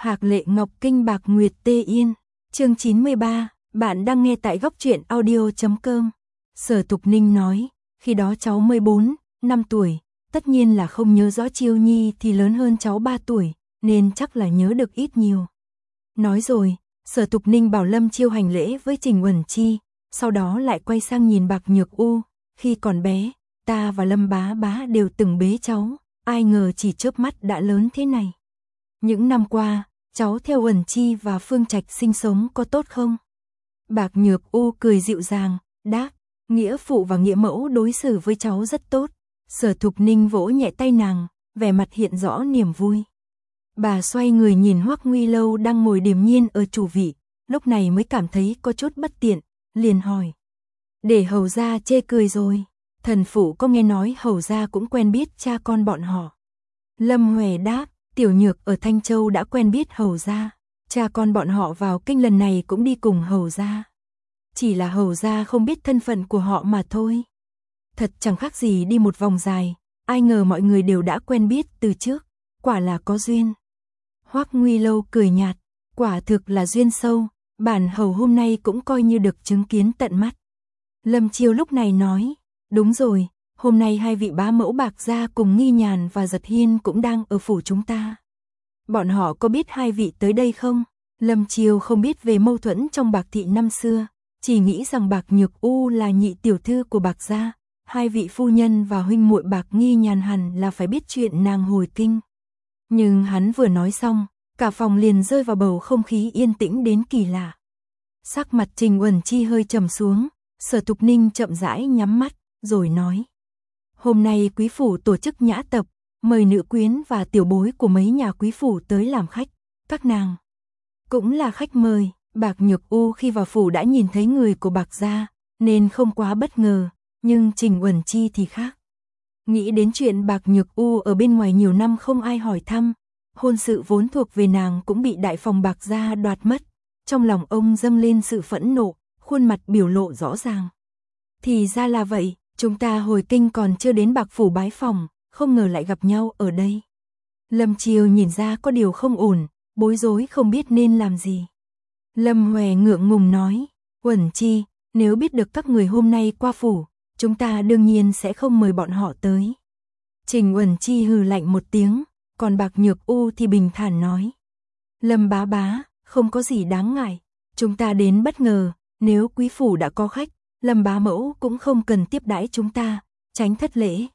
Hạc Lệ Ngọc Kinh Bạc Nguyệt Tê Yên. Chương 93, bạn đang nghe tại góc truyện audio.com. Sở Tục Ninh nói, khi đó cháu 14, 5 tuổi, tất nhiên là không nhớ rõ Chiêu Nhi thì lớn hơn cháu 3 tuổi, nên chắc là nhớ được ít nhiều. Nói rồi, Sở Tục Ninh bảo Lâm Chiêu hành lễ với Trình Uẩn Chi, sau đó lại quay sang nhìn Bạc Nhược U, khi còn bé, ta và Lâm bá bá đều từng bế cháu, ai ngờ chỉ chớp mắt đã lớn thế này. Những năm qua, cháu theo Uẩn Chi và Phương Trạch sinh sống có tốt không? Bạc Nhược U cười dịu dàng, đáp, nghĩa phụ và nghĩa mẫu đối xử với cháu rất tốt. Sở Thục Ninh vỗ nhẹ tay nàng, vẻ mặt hiện rõ niềm vui. Bà xoay người nhìn Hoắc Nguy Lâu đang ngồi điềm nhiên ở chủ vị, lúc này mới cảm thấy có chút bất tiện, liền hỏi. Để hầu gia chê cười rồi, thần phụ có nghe nói hầu gia cũng quen biết cha con bọn họ. Lâm Huệ đáp, Tiểu Nhược ở Thanh Châu đã quen biết hầu gia, cha con bọn họ vào kinh lần này cũng đi cùng hầu gia. Chỉ là hầu gia không biết thân phận của họ mà thôi. Thật chẳng khác gì đi một vòng dài, ai ngờ mọi người đều đã quen biết từ trước, quả là có duyên. Hoắc Nguy Lâu cười nhạt, quả thực là duyên sâu, bản hầu hôm nay cũng coi như được chứng kiến tận mắt. Lâm Chiêu lúc này nói, đúng rồi, hôm nay hai vị bá mẫu Bạc gia cùng Nghi Nhàn và Giật Hiên cũng đang ở phủ chúng ta. Bọn họ có biết hai vị tới đây không? Lâm Chiêu không biết về mâu thuẫn trong Bạc thị năm xưa, chỉ nghĩ rằng Bạc Nhược U là nhị tiểu thư của Bạc gia, hai vị phu nhân và huynh muội Bạc Nghi Nhàn hẳn là phải biết chuyện nàng hồi kinh. Nhưng hắn vừa nói xong, cả phòng liền rơi vào bầu không khí yên tĩnh đến kỳ lạ. Sắc mặt Trình Uẩn Chi hơi trầm xuống, Sở Thục Ninh chậm rãi nhắm mắt, rồi nói. Hôm nay quý phủ tổ chức nhã tập, mời nữ quyến và tiểu bối của mấy nhà quý phủ tới làm khách, các nàng cũng là khách mời. Bạc Nhược U khi vào phủ đã nhìn thấy người của Bạc gia, nên không quá bất ngờ, nhưng Trình Uẩn Chi thì khác. Nghĩ đến chuyện Bạc Nhược U ở bên ngoài nhiều năm không ai hỏi thăm, hôn sự vốn thuộc về nàng cũng bị đại phòng Bạc gia đoạt mất, trong lòng ông dâng lên sự phẫn nộ, khuôn mặt biểu lộ rõ ràng. Thì ra là vậy, chúng ta hồi kinh còn chưa đến Bạc phủ bái phòng, không ngờ lại gặp nhau ở đây. Lâm Chiêu nhìn ra có điều không ổn, bối rối không biết nên làm gì. Lâm Huệ ngượng ngùng nói, Uẩn Chi, nếu biết được các người hôm nay qua phủ, chúng ta đương nhiên sẽ không mời bọn họ tới. Trình Uẩn Chi hừ lạnh một tiếng, còn Bạc Nhược U thì bình thản nói. Lâm bá bá, không có gì đáng ngại, chúng ta đến bất ngờ, nếu quý phủ đã có khách, Lâm bá mẫu cũng không cần tiếp đãi chúng ta, tránh thất lễ.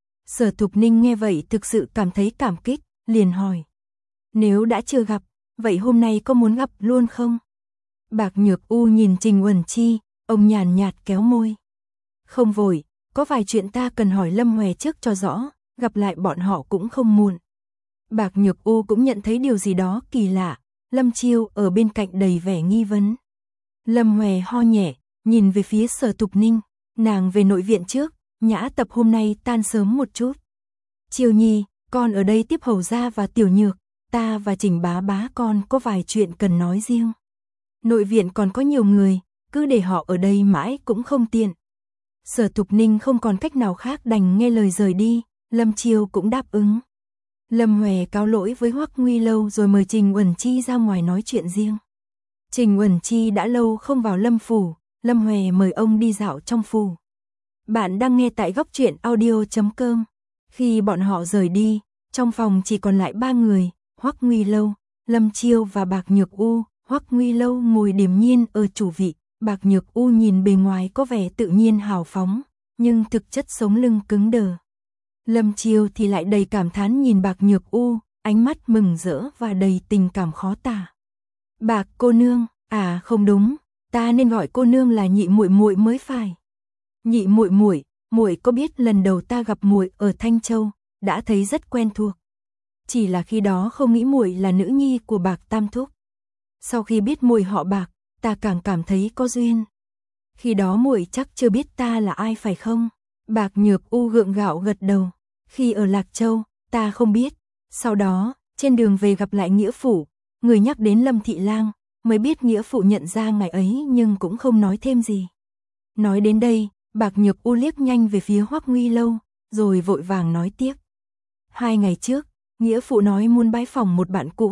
Sở Thục Ninh nghe vậy thực sự cảm thấy cảm kích, liền hỏi. Nếu đã chưa gặp, vậy hôm nay có muốn gặp luôn không? Bạc Nhược U nhìn Trình Uẩn Chi, ông nhàn nhạt kéo môi. Không vội, có vài chuyện ta cần hỏi Lâm Huệ trước cho rõ, gặp lại bọn họ cũng không muộn. Bạc Nhược U cũng nhận thấy điều gì đó kỳ lạ, Lâm Chiêu ở bên cạnh đầy vẻ nghi vấn. Lâm Huệ ho nhẹ, nhìn về phía Sở Tục Ninh, nàng về nội viện trước, nhã tập hôm nay tan sớm một chút. Chiêu Nhi, con ở đây tiếp hầu gia và Tiểu Nhược, ta và Trình bá bá con có vài chuyện cần nói riêng. Nội viện còn có nhiều người, cứ để họ ở đây mãi cũng không tiện. Sở Thục Ninh không còn cách nào khác đành nghe lời rời đi, Lâm Chiêu cũng đáp ứng. Lâm Huệ cáo lỗi với Hoắc Nguy Lâu rồi mời Trình Uẩn Chi ra ngoài nói chuyện riêng. Trình Uẩn Chi đã lâu không vào Lâm phủ, Lâm Huệ mời ông đi dạo trong phủ. Bạn đang nghe tại góc truyện audio.com. Khi bọn họ rời đi, trong phòng chỉ còn lại 3 người, Hoắc Nguy Lâu, Lâm Chiêu và Bạc Nhược U. Hoắc Nguy Lâu ngồi điềm nhiên ở chủ vị, Bạc Nhược U nhìn bề ngoài có vẻ tự nhiên hào phóng, nhưng thực chất sống lưng cứng đờ. Lâm Chiêu thì lại đầy cảm thán nhìn Bạc Nhược U, ánh mắt mừng rỡ và đầy tình cảm khó tả. Bạc cô nương, à không đúng, ta nên gọi cô nương là nhị muội muội mới phải. Nhị muội muội, muội có biết lần đầu ta gặp muội ở Thanh Châu, đã thấy rất quen thuộc. Chỉ là khi đó không nghĩ muội là nữ nhi của Bạc Tam thúc. Sau khi biết muội họ Bạc, ta càng cảm thấy có duyên. Khi đó muội chắc chưa biết ta là ai phải không? Bạc Nhược U gượng gạo gật đầu. Khi ở Lạc Châu, ta không biết. Sau đó, trên đường về gặp lại nghĩa phụ, người nhắc đến Lâm Thị Lang, mới biết nghĩa phụ nhận ra ngài ấy nhưng cũng không nói thêm gì. Nói đến đây, Bạc Nhược U liếc nhanh về phía Hoắc Nguy Lâu, rồi vội vàng nói tiếp. 2 ngày trước, nghĩa phụ nói muốn bái phỏng một bạn cũ,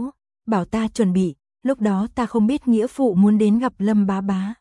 bảo ta chuẩn bị, lúc đó ta không biết nghĩa phụ muốn đến gặp Lâm bá bá.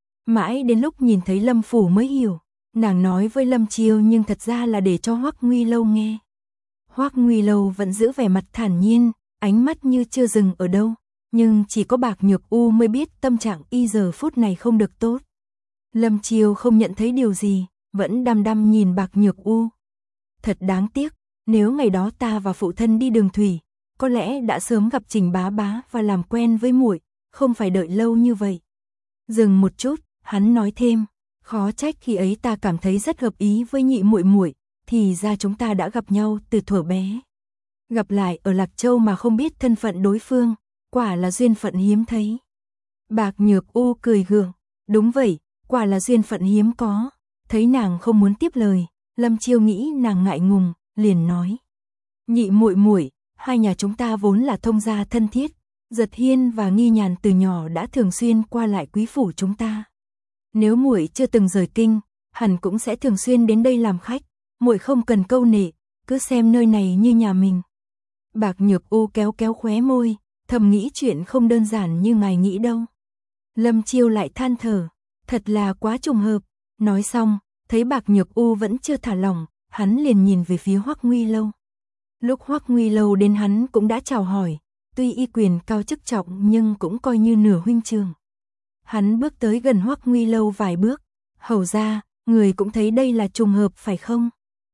Mãi đến lúc nhìn thấy Lâm phủ mới hiểu, nàng nói với Lâm Chiêu nhưng thật ra là để cho Hoắc Nguy Lâu nghe. Hoắc Nguy Lâu vẫn giữ vẻ mặt thản nhiên, ánh mắt như chưa dừng ở đâu, nhưng chỉ có Bạc Nhược U mới biết tâm trạng y giờ phút này không được tốt. Lâm Chiêu không nhận thấy điều gì, vẫn đăm đăm nhìn Bạc Nhược U. Thật đáng tiếc, nếu ngày đó ta và phụ thân đi đường thủy, có lẽ đã sớm gặp Trình bá bá và làm quen với muội, không phải đợi lâu như vậy. Dừng một chút, hắn nói thêm, khó trách khi ấy ta cảm thấy rất hợp ý với nhị muội muội, thì ra chúng ta đã gặp nhau từ thuở bé. Gặp lại ở Lạc Châu mà không biết thân phận đối phương, quả là duyên phận hiếm thấy. Bạc Nhược U cười gượng, đúng vậy, quả là duyên phận hiếm có. Thấy nàng không muốn tiếp lời, Lâm Chiêu nghĩ nàng ngại ngùng, liền nói: "Nhị muội muội, hai nhà chúng ta vốn là thông gia thân thiết, Giật Hiên và Nghi Nhàn từ nhỏ đã thường xuyên qua lại quý phủ chúng ta. Nếu muội chưa từng rời kinh, hẳn cũng sẽ thường xuyên đến đây làm khách, muội không cần câu nệ, cứ xem nơi này như nhà mình." Bạc Nhược U kéo kéo khóe môi, thầm nghĩ chuyện không đơn giản như ngài nghĩ đâu. Lâm Chiêu lại than thở, thật là quá trùng hợp. Nói xong, thấy Bạc Nhược U vẫn chưa thả lỏng, hắn liền nhìn về phía Hoắc Nguy Lâu. Lúc Hoắc Nguy Lâu đến hắn cũng đã chào hỏi, tuy y quyền cao chức trọng nhưng cũng coi như nửa huynh trưởng. Hắn bước tới gần Hoắc Nguy Lâu vài bước, "Hầu gia, người cũng thấy đây là trùng hợp phải không?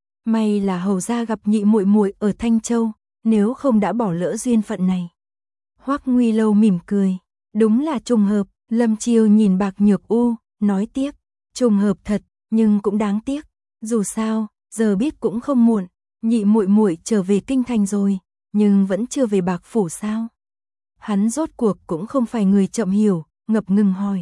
May là hầu gia gặp nhị muội muội ở Thanh Châu, nếu không đã bỏ lỡ duyên phận này." Hoắc Nguy Lâu mỉm cười, "Đúng là trùng hợp." Lâm Chiêu nhìn Bạc Nhược U, nói tiếp, "Trùng hợp thật, nhưng cũng đáng tiếc, dù sao, giờ biết cũng không muộn, nhị muội muội trở về kinh thành rồi, nhưng vẫn chưa về Bạc phủ sao?" Hắn rốt cuộc cũng không phải người chậm hiểu, ngập ngừng hỏi,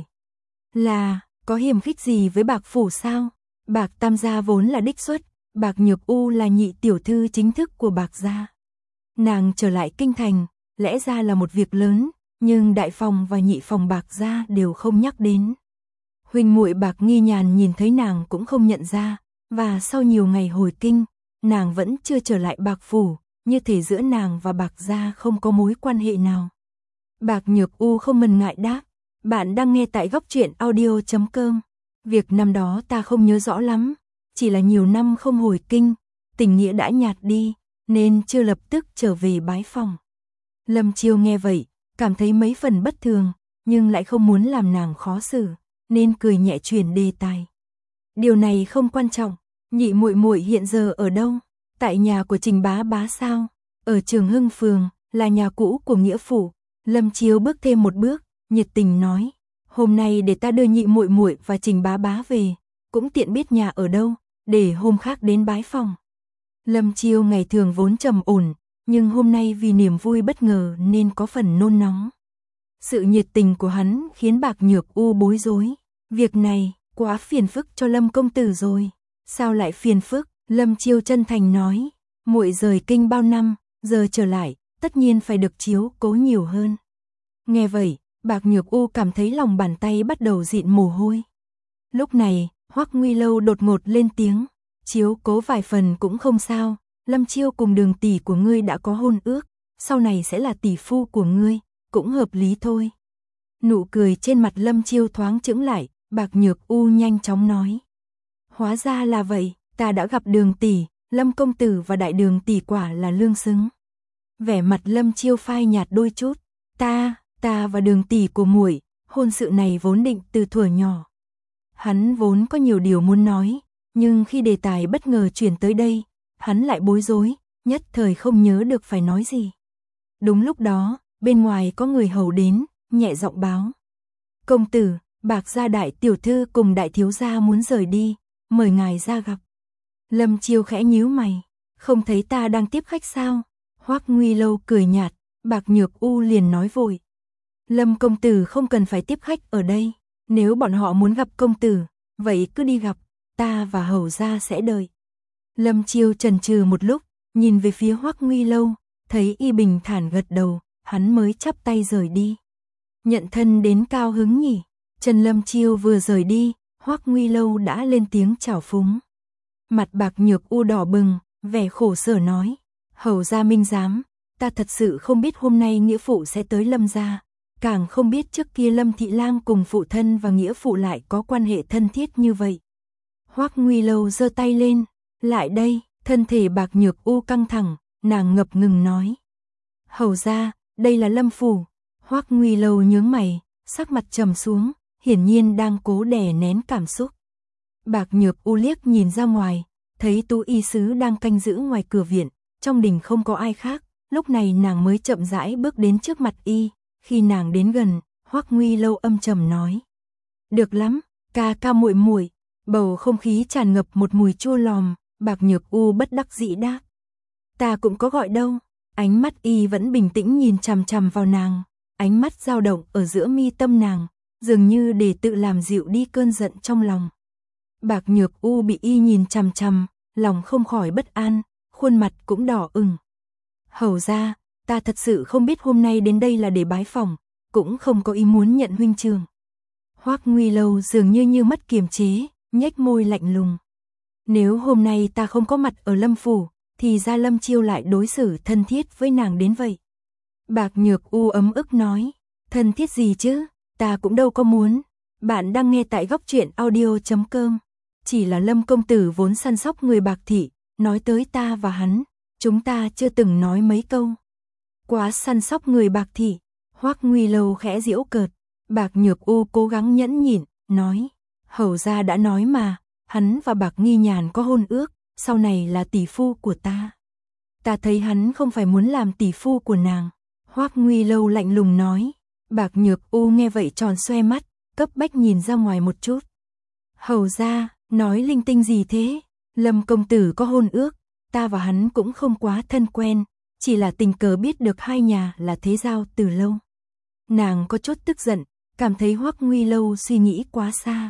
"Là, có hiềm khích gì với Bạc phủ sao? Bạc Tam gia vốn là đích xuất, Bạc Nhược U là nhị tiểu thư chính thức của Bạc gia. Nàng trở lại kinh thành, lẽ ra là một việc lớn, nhưng đại phòng và nhị phòng Bạc gia đều không nhắc đến. Huynh muội Bạc Nghi Nhàn nhìn thấy nàng cũng không nhận ra, và sau nhiều ngày hồi kinh, nàng vẫn chưa trở lại Bạc phủ, như thể giữa nàng và Bạc gia không có mối quan hệ nào." Bạc Nhược U không ngần ngại đáp, "Bạn đang nghe tại Góc Truyện Audio.com. Việc năm đó ta không nhớ rõ lắm, chỉ là nhiều năm không hồi kinh, tình nghĩa đã nhạt đi, nên chưa lập tức trở về bái phòng." Lâm Chiêu nghe vậy, cảm thấy mấy phần bất thường, nhưng lại không muốn làm nàng khó xử, nên cười nhẹ chuyển đề tài. "Điều này không quan trọng, nhị muội muội hiện giờ ở đâu? Tại nhà của Trình bá bá sao?" "Ở Trường Hưng phường, là nhà cũ của nghĩa phụ." Lâm Chiêu bước thêm một bước, nhiệt tình nói, "Hôm nay để ta đưa nhị muội muội và Trình bá bá về, cũng tiện biết nhà ở đâu, để hôm khác đến bái phòng." Lâm Chiêu ngày thường vốn trầm ổn, nhưng hôm nay vì niềm vui bất ngờ nên có phần nôn nóng. Sự nhiệt tình của hắn khiến Bạc Nhược U bối rối. "Việc này quá phiền phức cho Lâm công tử rồi." "Sao lại phiền phức?" Lâm Chiêu chân thành nói, "Muội rời kinh bao năm, giờ trở lại, tất nhiên phải được chiếu cố nhiều hơn." Nghe vậy, Bạc Nhược U cảm thấy lòng bàn tay bắt đầu dịn mồ hôi. Lúc này, Hoắc Nguy Lâu đột ngột lên tiếng, "Chiếu cố vài phần cũng không sao, Lâm Chiêu cùng Đường tỷ của ngươi đã có hôn ước, sau này sẽ là tỷ phu của ngươi, cũng hợp lý thôi." Nụ cười trên mặt Lâm Chiêu thoáng chững lại, Bạc Nhược U nhanh chóng nói, "Hóa ra là vậy, ta đã gặp Đường tỷ, Lâm công tử và đại Đường tỷ quả là lương xứng." Vẻ mặt Lâm Chiêu phai nhạt đôi chút, Ta và Đường tỷ của muội, hôn sự này vốn định từ thuở nhỏ." Hắn vốn có nhiều điều muốn nói, nhưng khi đề tài bất ngờ chuyển tới đây, hắn lại bối rối, nhất thời không nhớ được phải nói gì. Đúng lúc đó, bên ngoài có người hầu đến, nhẹ giọng báo, "Công tử, Bạc gia đại tiểu thư cùng đại thiếu gia muốn rời đi, mời ngài ra gặp." Lâm Chiêu khẽ nhíu mày, "Không thấy ta đang tiếp khách sao?" Hoắc Nguy Lâu cười nhạt, Bạc Nhược U liền nói vội, "Lâm công tử không cần phải tiếp khách ở đây, nếu bọn họ muốn gặp công tử, vậy cứ đi gặp, ta và hầu gia sẽ đợi." Lâm Chiêu chần chừ một lúc, nhìn về phía Hoắc Nguy Lâu, thấy y bình thản gật đầu, hắn mới chắp tay rời đi. Nhận thân đến cao hứng nhỉ. Trần Lâm Chiêu vừa rời đi, Hoắc Nguy Lâu đã lên tiếng chào phúng. Mặt Bạc Nhược U đỏ bừng, vẻ khổ sở nói, "Hầu gia minh giám, ta thật sự không biết hôm nay nghĩa phụ sẽ tới Lâm gia, càng không biết trước kia Lâm thị lang cùng phụ thân và nghĩa phụ lại có quan hệ thân thiết như vậy. Hoắc Nguy Lâu giơ tay lên, lại đây, thân thể Bạc Nhược U căng thẳng, nàng ngập ngừng nói. Hầu gia, đây là Lâm phủ. Hoắc Nguy Lâu nhướng mày, sắc mặt trầm xuống, hiển nhiên đang cố đè nén cảm xúc. Bạc Nhược U liếc nhìn ra ngoài, thấy Tú y sứ đang canh giữ ngoài cửa viện, trong đình không có ai khác, lúc này nàng mới chậm rãi bước đến trước mặt y, khi nàng đến gần, Hoắc Nguy Lâu âm trầm nói: "Được lắm, ca ca muội muội." Bầu không khí tràn ngập một mùi chua lòm, Bạc Nhược U bất đắc dĩ đáp: "Ta cũng có gọi đâu." Ánh mắt y vẫn bình tĩnh nhìn chằm chằm vào nàng, ánh mắt dao động ở giữa mi tâm nàng, dường như để tự làm dịu đi cơn giận trong lòng. Bạc Nhược U bị y nhìn chằm chằm, lòng không khỏi bất an, khuôn mặt cũng đỏ ửng. "Hầu gia, ta thật sự không biết hôm nay đến đây là để bái phỏng, cũng không có ý muốn nhận huynh trường." Hoắc Nguy Lâu dường như mất kiềm chế, nhếch môi lạnh lùng. "Nếu hôm nay ta không có mặt ở Lâm phủ, thì ra Lâm Chiêu lại đối xử thân thiết với nàng đến vậy." Bạc Nhược U ấm ức nói: "Thân thiết gì chứ, ta cũng đâu có muốn." Bạn đang nghe tại góc truyện audio.com. Chỉ là Lâm công tử vốn săn sóc người Bạc thị, nói tới ta và hắn, chúng ta chưa từng nói mấy câu. Quá săn sóc người Bạc thị. Hoắc Nguy Lâu khẽ giễu cợt. Bạc Nhược U cố gắng nhẫn nhịn, nói: "Hầu gia đã nói mà, hắn và Bạc Nghi Nhàn có hôn ước, sau này là tỷ phu của ta. Ta thấy hắn không phải muốn làm tỷ phu của nàng." Hoắc Nguy Lâu lạnh lùng nói. Bạc Nhược U nghe vậy tròn xoe mắt, cấp bách nhìn ra ngoài một chút. "Hầu gia, nói linh tinh gì thế? Lâm công tử có hôn ước, ta và hắn cũng không quá thân quen, chỉ là tình cờ biết được hai nhà là thế giao từ lâu." Nàng có chút tức giận, cảm thấy Hoắc Nguy Lâu suy nghĩ quá xa.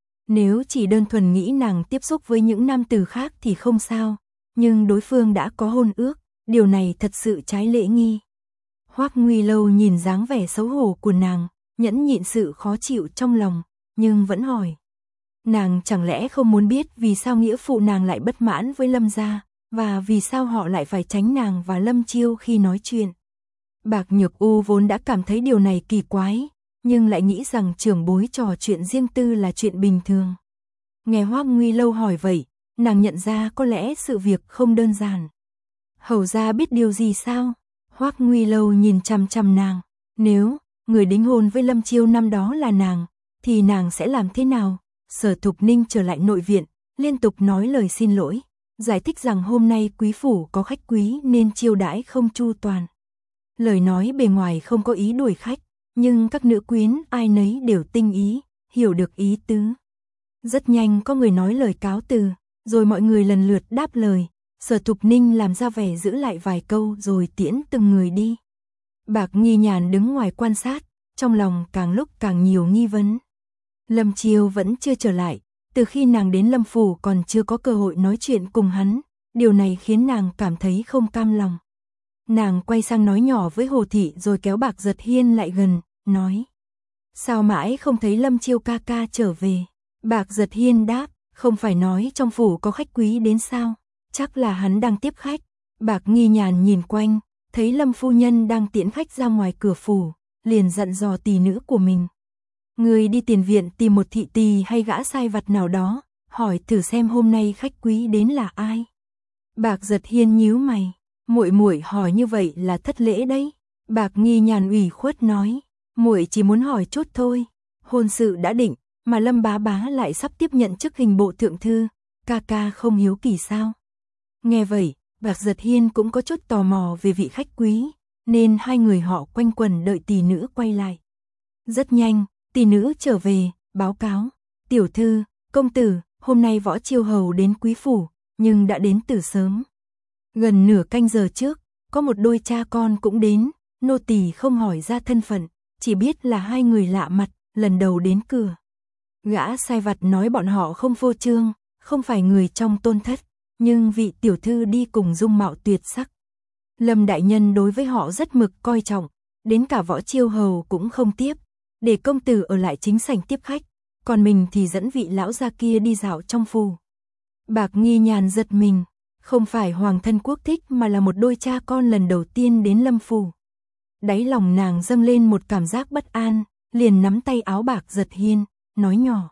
Nếu chỉ đơn thuần nghĩ nàng tiếp xúc với những nam tử khác thì không sao, nhưng đối phương đã có hôn ước, điều này thật sự trái lễ nghi. Hoắc Nguy Lâu nhìn dáng vẻ xấu hổ của nàng, nhẫn nhịn sự khó chịu trong lòng, nhưng vẫn hỏi. Nàng chẳng lẽ không muốn biết vì sao nghĩa phụ nàng lại bất mãn với Lâm gia, và vì sao họ lại phải tránh nàng và Lâm Chiêu khi nói chuyện? Bạc Nhược U vốn đã cảm thấy điều này kỳ quái, nhưng lại nghĩ rằng trưởng bối trò chuyện riêng tư là chuyện bình thường. Nghe Hoắc Nguy Lâu hỏi vậy, nàng nhận ra có lẽ sự việc không đơn giản. "Hầu gia biết điều gì sao?" Hoắc Nguy Lâu nhìn chằm chằm nàng. "Nếu người đính hôn với Lâm Chiêu năm đó là nàng, thì nàng sẽ làm thế nào?" Sở Thục Ninh trở lại nội viện, liên tục nói lời xin lỗi, giải thích rằng hôm nay quý phủ có khách quý nên chiêu đãi không chu toàn. Lời nói bề ngoài không có ý đuổi khách, nhưng các nữ quyến ai nấy đều tinh ý, hiểu được ý tứ. Rất nhanh có người nói lời cáo từ, rồi mọi người lần lượt đáp lời. Sở Thục Ninh làm ra vẻ giữ lại vài câu rồi tiễn từng người đi. Bạc Nghi Nhàn đứng ngoài quan sát, trong lòng càng lúc càng nhiều nghi vấn. Lâm Chiêu vẫn chưa trở lại, từ khi nàng đến Lâm phủ còn chưa có cơ hội nói chuyện cùng hắn, điều này khiến nàng cảm thấy không cam lòng. Nàng quay sang nói nhỏ với Hồ Thị rồi kéo Bạc Giật Hiên lại gần, nói: "Sao mãi không thấy Lâm Chiêu ca ca trở về?" Bạc Giật Hiên đáp: "Không phải nói trong phủ có khách quý đến sao? Chắc là hắn đang tiếp khách." Bạc Nghi Nhàn nhìn quanh, thấy Lâm phu nhân đang tiễn khách ra ngoài cửa phủ, liền dặn dò tỳ nữ của mình: "Người đi tiền viện tìm một thị tỳ hay gã sai vặt nào đó, hỏi thử xem hôm nay khách quý đến là ai." Bạc Giật Hiên nhíu mày, "Muội muội hỏi như vậy là thất lễ đấy." Bạc Nghi Nhàn ủy khuất nói: "Muội chỉ muốn hỏi chút thôi, hôn sự đã định, mà Lâm bá bá lại sắp tiếp nhận chức hình bộ thượng thư, ca ca không hiếu kỳ sao?" Nghe vậy, Bạc Giật Hiên cũng có chút tò mò về vị khách quý, nên hai người họ quanh quẩn đợi tỷ nữ quay lại. Rất nhanh, tỷ nữ trở về, báo cáo: "Tiểu thư, công tử, hôm nay Võ Chiêu hầu đến quý phủ, nhưng đã đến từ sớm. Gần nửa canh giờ trước, có một đôi cha con cũng đến, nô tỳ không hỏi ra thân phận, chỉ biết là hai người lạ mặt, lần đầu đến cửa." Gã sai vặt nói bọn họ không phô trương, không phải người trong tôn thất, nhưng vị tiểu thư đi cùng dung mạo tuyệt sắc. Lâm đại nhân đối với họ rất mực coi trọng, đến cả Võ Chiêu hầu cũng không tiếp, để công tử ở lại chính sảnh tiếp khách, còn mình thì dẫn vị lão gia kia đi dạo trong phủ. Bạc Nghi Nhàn giật mình, Không phải hoàng thân quốc thích mà là một đôi cha con lần đầu tiên đến Lâm phủ. Đáy lòng nàng dâng lên một cảm giác bất an, liền nắm tay áo Bạc Giật Hiên, nói nhỏ.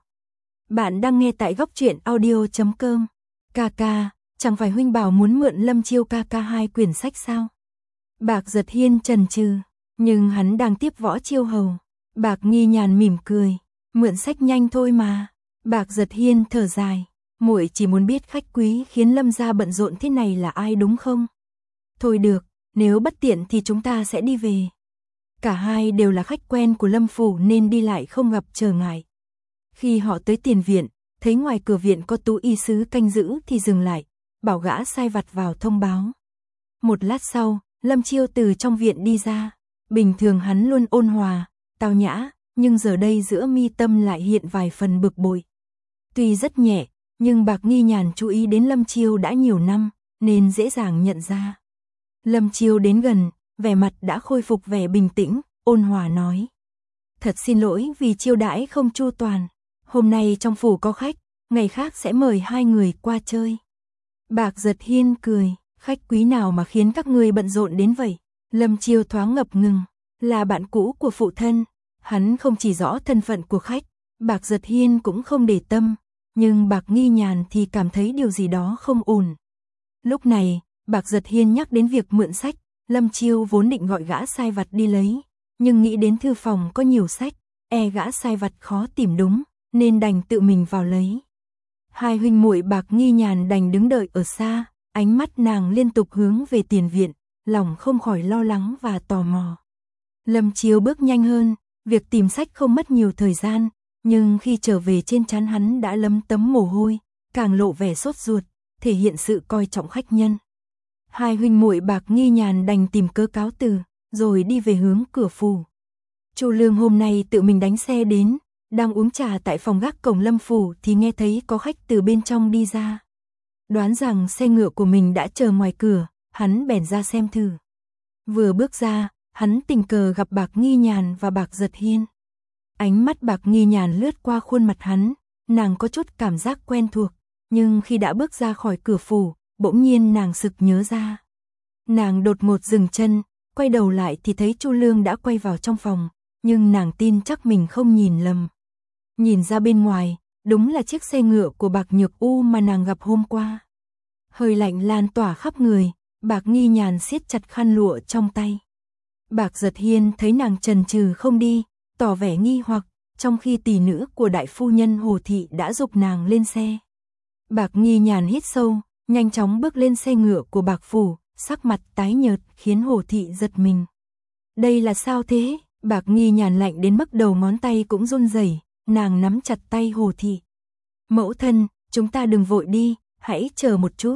Bạn đang nghe tại Góc Truyện Audio.com. Ca, chẳng phải huynh bảo muốn mượn Lâm Chiêu ca 2 quyển sách sao? Bạc Giật Hiên chần chừ, nhưng hắn đang tiếp Võ Chiêu hầu. Bạc Nghi Nhàn mỉm cười, mượn sách nhanh thôi mà. Bạc Giật Hiên thở dài, muội chỉ muốn biết khách quý khiến Lâm gia bận rộn thế này là ai đúng không? Thôi được, nếu bất tiện thì chúng ta sẽ đi về. Cả hai đều là khách quen của Lâm phủ nên đi lại không gặp trở ngại. Khi họ tới tiền viện, thấy ngoài cửa viện có Tú y sứ canh giữ thì dừng lại, bảo gã sai vặt vào thông báo. Một lát sau, Lâm Chiêu từ trong viện đi ra. Bình thường hắn luôn ôn hòa, tao nhã, nhưng giờ đây giữa mi tâm lại hiện vài phần bực bội. Tuy rất nhẹ, nhưng Bạc Nghi Nhàn chú ý đến Lâm Chiêu đã nhiều năm, nên dễ dàng nhận ra. Lâm Chiêu đến gần, vẻ mặt đã khôi phục vẻ bình tĩnh, ôn hòa nói. Thật xin lỗi vì chiêu đãi không chu toàn. Hôm nay trong phủ có khách, ngày khác sẽ mời hai người qua chơi. Bạc Giật Hiên cười, khách quý nào mà khiến các ngươi bận rộn đến vậy? Lâm Chiêu thoáng ngập ngừng, là bạn cũ của phụ thân. Hắn không chỉ rõ thân phận của khách, Bạc Giật Hiên cũng không để tâm, nhưng Bạc Nghi Nhàn thì cảm thấy điều gì đó không ổn. Lúc này, Bạc Giật Hiên nhắc đến việc mượn sách, Lâm Chiêu vốn định gọi gã sai vặt đi lấy, nhưng nghĩ đến thư phòng có nhiều sách, gã sai vặt khó tìm đúng, nên đành tự mình vào lấy. Hai huynh muội Bạc Nghi Nhàn đành đứng đợi ở xa, ánh mắt nàng liên tục hướng về tiền viện, lòng không khỏi lo lắng và tò mò. Lâm Chiêu bước nhanh hơn, việc tìm sách không mất nhiều thời gian, nhưng khi trở về trên trán hắn đã lấm tấm mồ hôi, càng lộ vẻ sốt ruột, thể hiện sự coi trọng khách nhân. Hai huynh muội Bạc Nghi Nhàn đành tìm cớ cáo từ, rồi đi về hướng cửa phủ. Chu Lương hôm nay tự mình đánh xe đến, đang uống trà tại phòng gác cổng Lâm phủ thì nghe thấy có khách từ bên trong đi ra. Đoán rằng xe ngựa của mình đã chờ ngoài cửa, hắn bèn ra xem thử. Vừa bước ra, hắn tình cờ gặp Bạc Nghi Nhàn và Bạc Giật Hiên. Ánh mắt Bạc Nghi Nhàn lướt qua khuôn mặt hắn, nàng có chút cảm giác quen thuộc, nhưng khi đã bước ra khỏi cửa phủ, bỗng nhiên nàng sực nhớ ra. Nàng đột ngột dừng chân, quay đầu lại thì thấy Chu Lương đã quay vào trong phòng, nhưng nàng tin chắc mình không nhìn lầm. Nhìn ra bên ngoài, đúng là chiếc xe ngựa của Bạc Nhược U mà nàng gặp hôm qua. Hơi lạnh lan tỏa khắp người, Bạc Nghi Nhàn siết chặt khăn lụa trong tay. Bạc Giật Hiên thấy nàng chần chừ không đi, tỏ vẻ nghi hoặc, trong khi tỷ nữ của đại phu nhân Hồ Thị đã giục nàng lên xe. Bạc Nghi Nhàn hít sâu, nhanh chóng bước lên xe ngựa của Bạc phủ, sắc mặt tái nhợt khiến Hồ Thị giật mình. Đây là sao thế? Bạc Nghi Nhàn lạnh đến mức đầu ngón tay cũng run rẩy, nàng nắm chặt tay Hồ Thị. Mẫu thân, chúng ta đừng vội đi, hãy chờ một chút.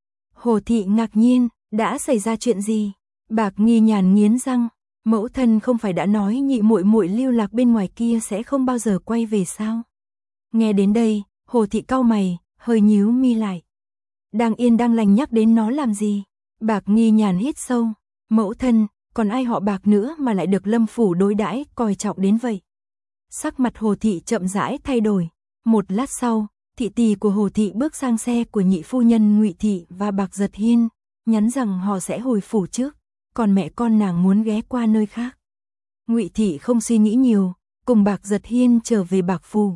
Hồ Thị ngạc nhiên, đã xảy ra chuyện gì? Bạc Nghi Nhàn nghiến răng, mẫu thân không phải đã nói nhị muội muội lưu lạc bên ngoài kia sẽ không bao giờ quay về sao? Nghe đến đây, Hồ Thị cau mày, hơi nhíu mi lại. Đang yên đang lành nhắc đến nó làm gì? Bạc Nghi Nhàn hít sâu, mẫu thân, còn ai họ Bạc nữa mà lại được Lâm phủ đối đãi coi trọng đến vậy? Sắc mặt Hồ Thị chậm rãi thay đổi. Một lát sau, thị tỳ của Hồ Thị bước sang xe của nhị phu nhân Ngụy Thị và Bạc Giật Hiên, nhắn rằng họ sẽ hồi phủ trước, còn mẹ con nàng muốn ghé qua nơi khác. Ngụy Thị không suy nghĩ nhiều, cùng Bạc Giật Hiên trở về Bạc phủ.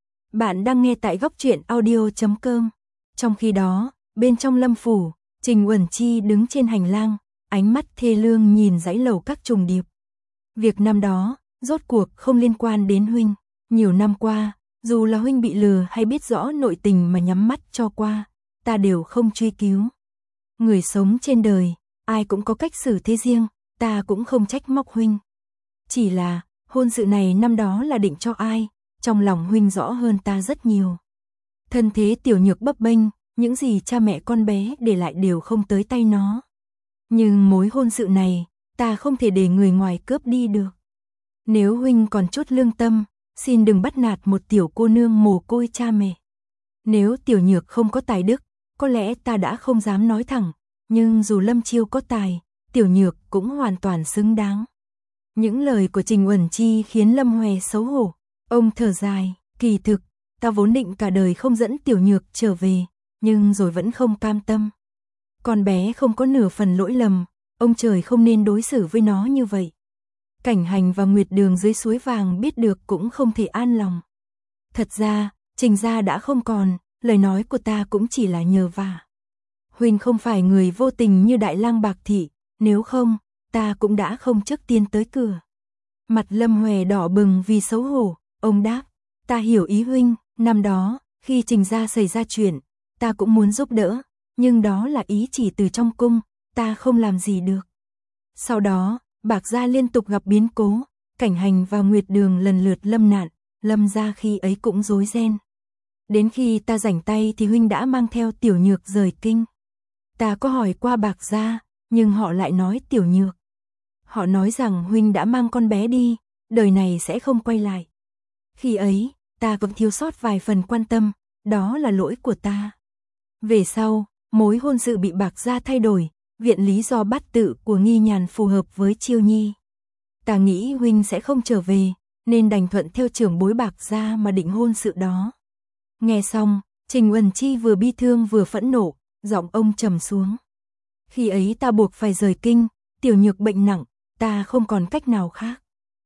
Bạn đang nghe tại Góc Truyện Audio.com. Trong khi đó, bên trong Lâm phủ, Trình Uẩn Chi đứng trên hành lang, ánh mắt thê lương nhìn dãy lầu các trùng điệp. Việc năm đó, rốt cuộc không liên quan đến huynh. Nhiều năm qua, dù là huynh bị lừa hay biết rõ nội tình mà nhắm mắt cho qua, ta đều không truy cứu. Người sống trên đời, ai cũng có cách xử thế riêng, ta cũng không trách móc huynh. Chỉ là, hôn sự này năm đó là định cho ai, trong lòng huynh rõ hơn ta rất nhiều. Thân thế tiểu nhược bấp bênh, những gì cha mẹ con bé để lại đều không tới tay nó. Nhưng mối hôn sự này, ta không thể để người ngoài cướp đi được. Nếu huynh còn chút lương tâm, xin đừng bắt nạt một tiểu cô nương mồ côi cha mẹ. Nếu tiểu nhược không có tài đức, có lẽ ta đã không dám nói thẳng, nhưng dù Lâm Chiêu có tài, tiểu nhược cũng hoàn toàn xứng đáng. Những lời của Trình Uẩn Chi khiến Lâm Huệ xấu hổ. Ông thở dài, kỳ thực, ta vốn định cả đời không dẫn tiểu nhược trở về, nhưng rồi vẫn không cam tâm. Con bé không có nửa phần lỗi lầm, ông trời không nên đối xử với nó như vậy. Cảnh Hành và Nguyệt Đường dưới suối vàng biết được cũng không thể an lòng. Thật ra, Trình gia đã không còn, lời nói của ta cũng chỉ là nhờ vả. Huynh không phải người vô tình như Đại Lang Bạc Thị, nếu không, ta cũng đã không trước tiên tới cửa. Mặt Lâm Huệ đỏ bừng vì xấu hổ, ông đáp, ta hiểu ý huynh, năm đó, khi Trình gia xảy ra chuyện, ta cũng muốn giúp đỡ, nhưng đó là ý chỉ từ trong cung, ta không làm gì được. Sau đó, Bạc gia liên tục gặp biến cố, Cảnh Hành và Nguyệt Đường lần lượt lâm nạn, Lâm gia khi ấy cũng rối ren. Đến khi ta rảnh tay thì huynh đã mang theo Tiểu Nhược rời kinh. Ta có hỏi qua Bạc gia, nhưng họ lại nói Tiểu Nhược. Họ nói rằng huynh đã mang con bé đi, đời này sẽ không quay lại. Khi ấy, ta cũng thiếu sót vài phần quan tâm, đó là lỗi của ta. Về sau, mối hôn sự bị Bạc gia thay đổi, viện lý do bát tự của Nghi Nhàn phù hợp với Chiêu Nhi. Ta nghĩ huynh sẽ không trở về, nên đành thuận theo trưởng bối Bạc gia mà định hôn sự đó. Nghe xong, Trình Uẩn Chi vừa bi thương vừa phẫn nộ, giọng ông trầm xuống. Khi ấy ta buộc phải rời kinh, Tiểu Nhược bệnh nặng, ta không còn cách nào khác.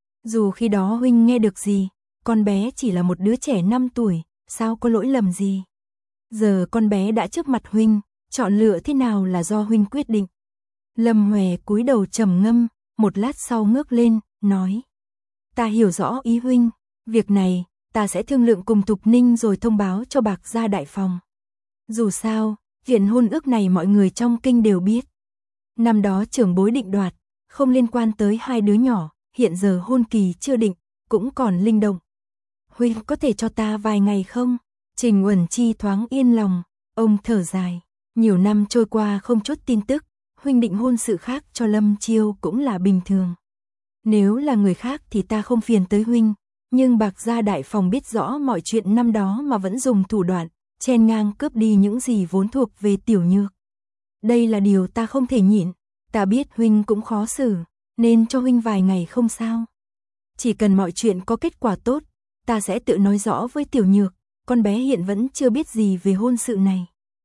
Dù khi đó huynh nghe được gì, con bé chỉ là một đứa trẻ 5 tuổi, sao có lỗi lầm gì. Giờ con bé đã trước mặt huynh, chọn lựa thế nào là do huynh quyết định. Lâm Huệ cúi đầu trầm ngâm, một lát sau ngước lên, nói. Ta hiểu rõ ý huynh, việc này, ta sẽ thương lượng cùng Thục Ninh rồi thông báo cho Bạc gia đại phòng. Dù sao, chuyện hôn ước này mọi người trong kinh đều biết. Năm đó trưởng bối định đoạt, không liên quan tới hai đứa nhỏ, hiện giờ hôn kỳ chưa định, cũng còn linh động. Huynh có thể cho ta vài ngày không? Trình Uẩn Chi thoáng yên lòng, ông thở dài. Nhiều năm trôi qua không chút tin tức, huynh định hôn sự khác cho Lâm Chiêu cũng là bình thường. Nếu là người khác thì ta không phiền tới huynh, nhưng Bạc gia đại phòng biết rõ mọi chuyện năm đó mà vẫn dùng thủ đoạn, chen ngang cướp đi những gì vốn thuộc về Tiểu Nhược. Đây là điều ta không thể nhịn, ta biết huynh cũng khó xử, nên cho huynh vài ngày không sao. Chỉ cần mọi chuyện có kết quả tốt, ta sẽ tự nói rõ với Tiểu Nhược, con bé hiện vẫn chưa biết gì về hôn sự này.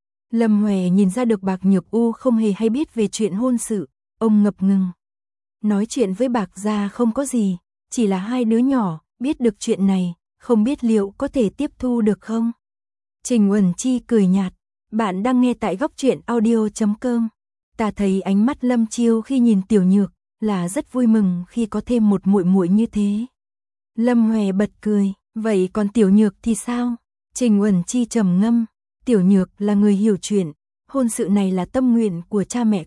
Lâm Huệ nhìn ra được Bạc Nhược U không hề hay biết về chuyện hôn sự, ông ngập ngừng. Nói chuyện với Bạc gia không có gì, chỉ là hai đứa nhỏ, biết được chuyện này, không biết liệu có thể tiếp thu được không? Trình Uẩn Chi cười nhạt, bạn đang nghe tại góc truyện audio.com. Ta thấy ánh mắt Lâm Chiêu khi nhìn Tiểu Nhược là rất vui mừng khi có thêm một muội muội như thế. Lâm Huệ bật cười, vậy còn Tiểu Nhược thì sao? Trình Uẩn Chi trầm ngâm, Tiểu Nhược là người hiểu chuyện, hôn sự này là tâm nguyện của cha mẹ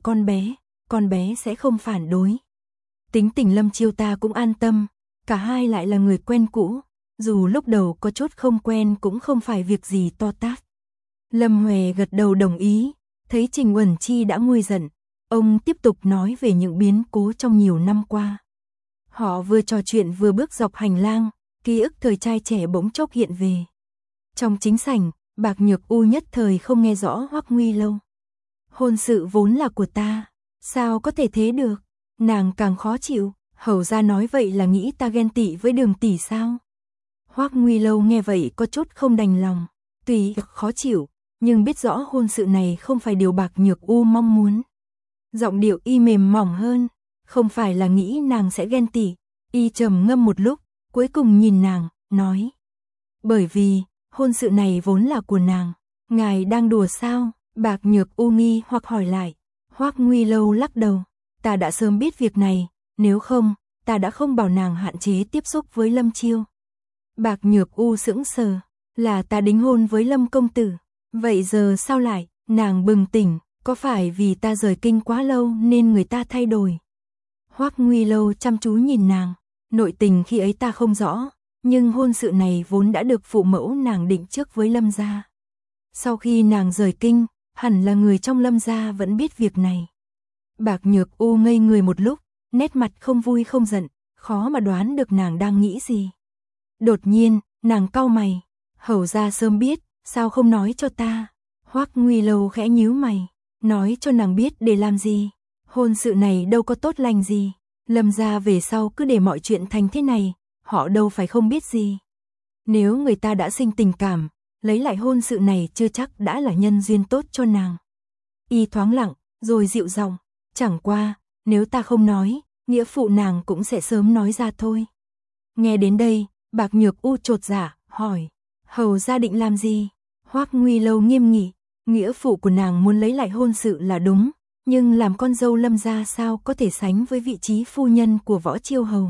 con bé sẽ không phản đối. Tính tình Lâm Chiêu ta cũng an tâm, cả hai lại là người quen cũ, dù lúc đầu có chút không quen cũng không phải việc gì to tát. Lâm Huệ gật đầu đồng ý, thấy Trình Uẩn Chi đã nguôi giận, ông tiếp tục nói về những biến cố trong nhiều năm qua. Họ vừa trò chuyện vừa bước dọc hành lang, ký ức thời trai trẻ bỗng chốc hiện về. Trong chính sảnh, Bạc Nhược U nhất thời không nghe rõ Hoắc Nguy Lâu. Hôn sự vốn là của ta, sao có thể thế được? Nàng càng khó chịu, hầu ra nói vậy là nghĩ ta ghen tị với Đường tỷ sao? Hoắc Nguy Lâu nghe vậy có chút không đành lòng, tuy khó chịu, nhưng biết rõ hôn sự này không phải điều Bạc Nhược U mong muốn. Giọng điệu y mềm mỏng hơn, không phải là nghĩ nàng sẽ ghen tị, y trầm ngâm một lúc, cuối cùng nhìn nàng, nói. Bởi vì, hôn sự này vốn là của nàng, ngài đang đùa sao? Bạc Nhược U nghi hoặc hỏi lại. Hoắc Nguy Lâu lắc đầu, ta đã sớm biết việc này, nếu không, ta đã không bảo nàng hạn chế tiếp xúc với Lâm Chiêu. Bạc Nhược U sững sờ, là ta đính hôn với Lâm công tử, vậy giờ sao lại? Nàng bừng tỉnh, có phải vì ta rời kinh quá lâu nên người ta thay đổi? Hoắc Nguy Lâu chăm chú nhìn nàng, nội tình khi ấy ta không rõ, nhưng hôn sự này vốn đã được phụ mẫu nàng định trước với Lâm gia. Sau khi nàng rời kinh, hẳn là người trong Lâm gia vẫn biết việc này. Bạc Nhược U ngây người một lúc, nét mặt không vui không giận, khó mà đoán được nàng đang nghĩ gì. Đột nhiên, nàng cau mày, hầu ra sớm biết, sao không nói cho ta? Hoắc Nguy Lâu khẽ nhíu mày, nói cho nàng biết để làm gì? Hôn sự này đâu có tốt lành gì, Lâm gia về sau cứ để mọi chuyện thành thế này, họ đâu phải không biết gì. Nếu người ta đã sinh tình cảm, lấy lại hôn sự này chưa chắc đã là nhân duyên tốt cho nàng. Y thoáng lặng, rồi dịu giọng, chẳng qua, nếu ta không nói, nghĩa phụ nàng cũng sẽ sớm nói ra thôi. Nghe đến đây, Bạc Nhược U chột dạ, hỏi, hầu gia định làm gì? Hoắc Nguy Lâu nghiêm nghị, nghĩa phụ của nàng muốn lấy lại hôn sự là đúng, nhưng làm con dâu Lâm gia sao có thể sánh với vị trí phu nhân của Võ Chiêu hầu.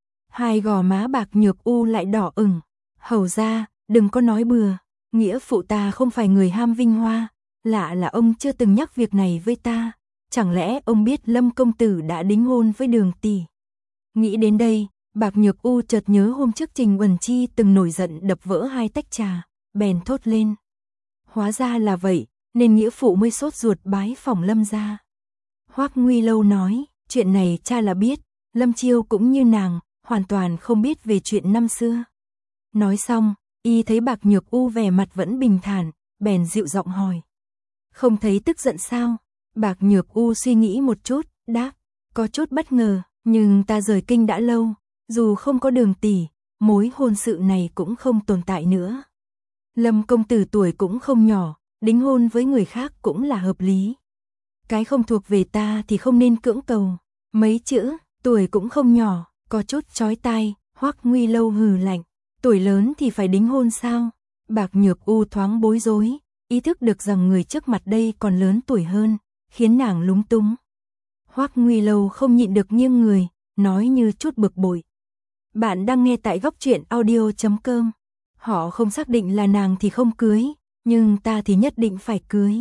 Hai gò má Bạc Nhược U lại đỏ ửng, hầu gia, đừng có nói bừa, nghĩa phụ ta không phải người ham vinh hoa, lạ là ông chưa từng nhắc việc này với ta, chẳng lẽ ông biết Lâm công tử đã đính hôn với Đường tỷ? Nghĩ đến đây, Bạc Nhược U chợt nhớ hôm trước Trình Uẩn Chi từng nổi giận đập vỡ hai tách trà, bèn thốt lên. Hóa ra là vậy, nên nghĩa phụ mới sốt ruột bái phỏng Lâm gia. Hoắc Nguy Lâu nói, chuyện này cha là biết, Lâm Chiêu cũng như nàng, hoàn toàn không biết về chuyện năm xưa. Nói xong, y thấy Bạc Nhược U vẻ mặt vẫn bình thản, bèn dịu giọng hỏi. Không thấy tức giận sao? Bạc Nhược U suy nghĩ một chút, đáp, có chút bất ngờ, nhưng ta rời kinh đã lâu, dù không có Đường tỷ, mối hôn sự này cũng không tồn tại nữa. Lâm công tử tuổi cũng không nhỏ, đính hôn với người khác cũng là hợp lý. Cái không thuộc về ta thì không nên cưỡng cầu. Mấy chữ, tuổi cũng không nhỏ, có chút chói tai, Hoắc Nguy Lâu hừ lạnh. Tuổi lớn thì phải đính hôn sao? Bạc Nhược U thoáng bối rối, ý thức được rằng người trước mặt đây còn lớn tuổi hơn, khiến nàng lúng túng. Hoắc Nguy Lâu không nhịn được nghiêng người, nói như chút bực bội. Bạn đang nghe tại góc truyện audio.com. Họ không xác định là nàng thì không cưới, nhưng ta thì nhất định phải cưới.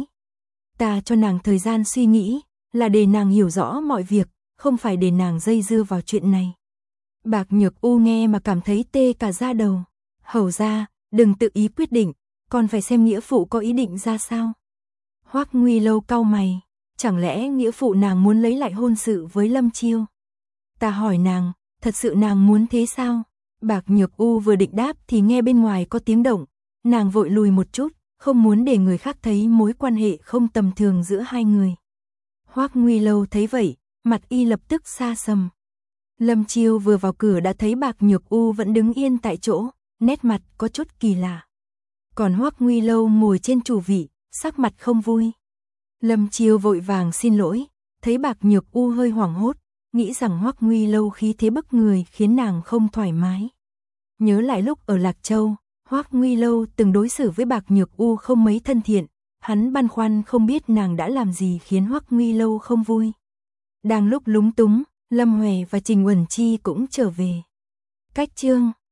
Ta cho nàng thời gian suy nghĩ, là để nàng hiểu rõ mọi việc, không phải để nàng dây dưa vào chuyện này. Bạc Nhược U nghe mà cảm thấy tê cả da đầu. Hầu gia, đừng tự ý quyết định, còn phải xem nghĩa phụ có ý định ra sao. Hoắc Nguy Lâu cau mày, chẳng lẽ nghĩa phụ nàng muốn lấy lại hôn sự với Lâm Chiêu? Ta hỏi nàng, thật sự nàng muốn thế sao? Bạc Nhược U vừa định đáp thì nghe bên ngoài có tiếng động, nàng vội lùi một chút, không muốn để người khác thấy mối quan hệ không tầm thường giữa hai người. Hoắc Nguy Lâu thấy vậy, mặt y lập tức xa sầm. Lâm Chiêu vừa vào cửa đã thấy Bạc Nhược U vẫn đứng yên tại chỗ, nét mặt có chút kỳ lạ. Còn Hoắc Nguy Lâu ngồi trên chủ vị, sắc mặt không vui. Lâm Chiêu vội vàng xin lỗi, thấy Bạc Nhược U hơi hoảng hốt, nghĩ rằng Hoắc Nguy Lâu khí thế bức người khiến nàng không thoải mái. Nhớ lại lúc ở Lạc Châu, Hoắc Nguy Lâu từng đối xử với Bạc Nhược U không mấy thân thiện, hắn băn khoăn không biết nàng đã làm gì khiến Hoắc Nguy Lâu không vui. Đang lúc lúng túng, Lâm Huệ và Trình Uẩn Chi cũng trở về. Cách chương